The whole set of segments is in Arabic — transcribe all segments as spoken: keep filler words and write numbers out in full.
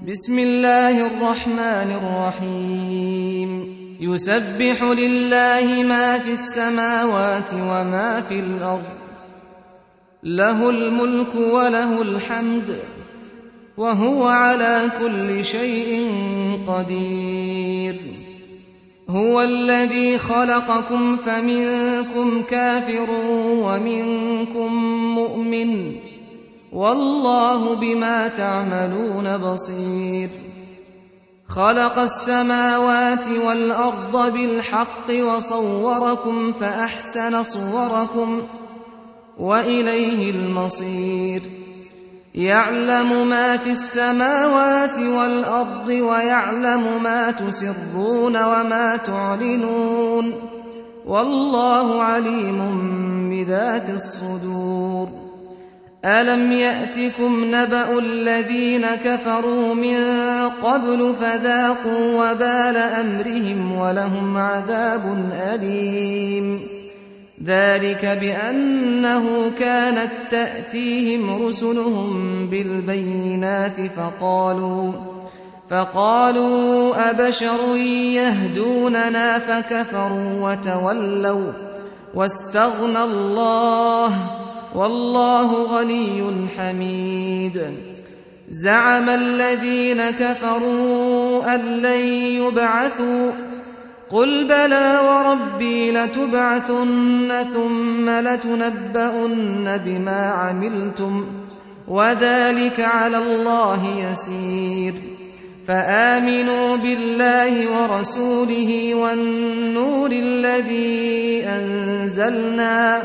بسم الله الرحمن الرحيم يسبح لله ما في السماوات وما في الأرض له الملك وله الحمد وهو على كل شيء قدير هو الذي خلقكم فمنكم كافر ومنكم مؤمن والله بما تعملون بصير خلق السماوات والأرض بالحق وصوركم فأحسن صوركم وإليه المصير يعلم ما في السماوات والأرض ويعلم ما تسرون وما تعلنون والله عليم بذات الصدور ألم يأتكم نبأ الذين كفروا من قبل فذاقوا وبال أمرهم ولهم عذاب أليم ذلك بأنه كانت تأتيهم رسلهم بالبينات فقالوا فقالوا أبشر يهدوننا فكفروا وتولوا واستغنى الله والله غني حميد زعم الذين كفروا أن لن يبعثوا قل بلى وربي لتبعثن ثم لتنبؤن بما عملتم وذلك على الله يسير فآمنوا بالله ورسوله والنور الذي أنزلنا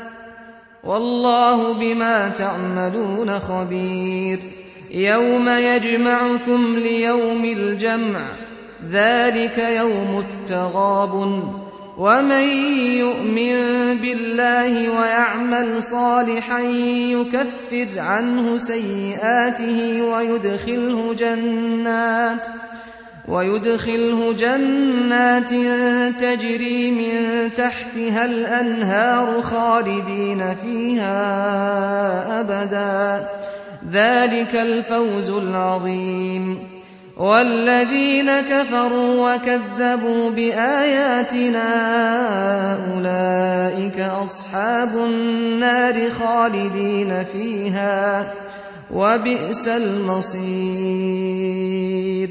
والله بما تعملون خبير يوم يجمعكم ليوم الجمع ذلك يوم التغابن ومن يؤمن بالله ويعمل صالحا يكفر عنه سيئاته ويدخله جنات ويدخله جنات تجري من تحتها الأنهار خالدين فيها أبدا ذلك الفوز العظيم والذين كفروا وكذبوا بآياتنا أولئك أصحاب النار خالدين فيها وبئس المصير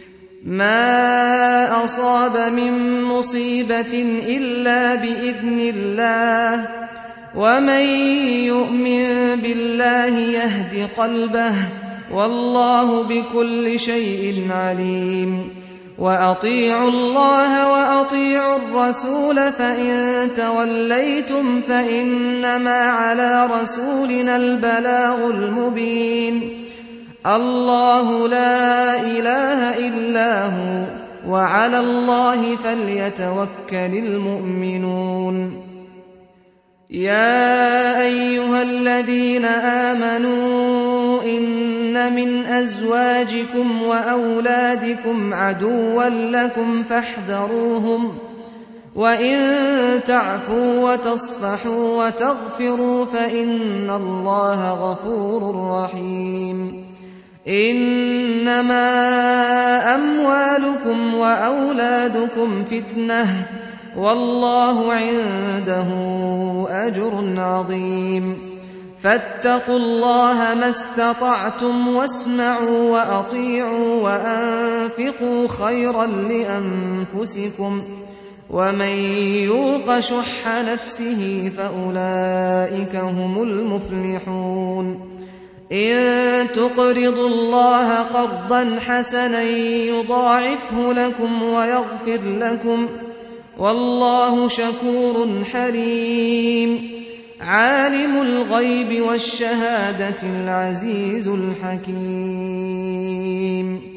ما أصاب من مصيبة إلا بإذن الله ومن يؤمن بالله يهد قلبه والله بكل شيء عليم وأطيعوا الله وأطيعوا الرسول فإن توليتم فإنما على رسولنا البلاغ المبين الله لا إله إلا هو وعلى الله فليتوكل المؤمنون يا أيها الذين آمنوا إن من أزواجكم وأولادكم عدوا لكم فاحذروهم وإن تعفوا وتصفحوا وتغفروا فإن الله غفور رحيم إنما أموالكم وأولادكم فتنة والله عنده أجر عظيم فاتقوا الله ما استطعتم واسمعوا وأطيعوا وأنفقوا خيرا لأنفسكم ومن يوق شح نفسه فأولئك هم المفلحون إن تقرضوا الله قرضا حسنا يضاعفه لكم ويغفر لكم والله شكور حليم عالم الغيب والشهادة العزيز الحكيم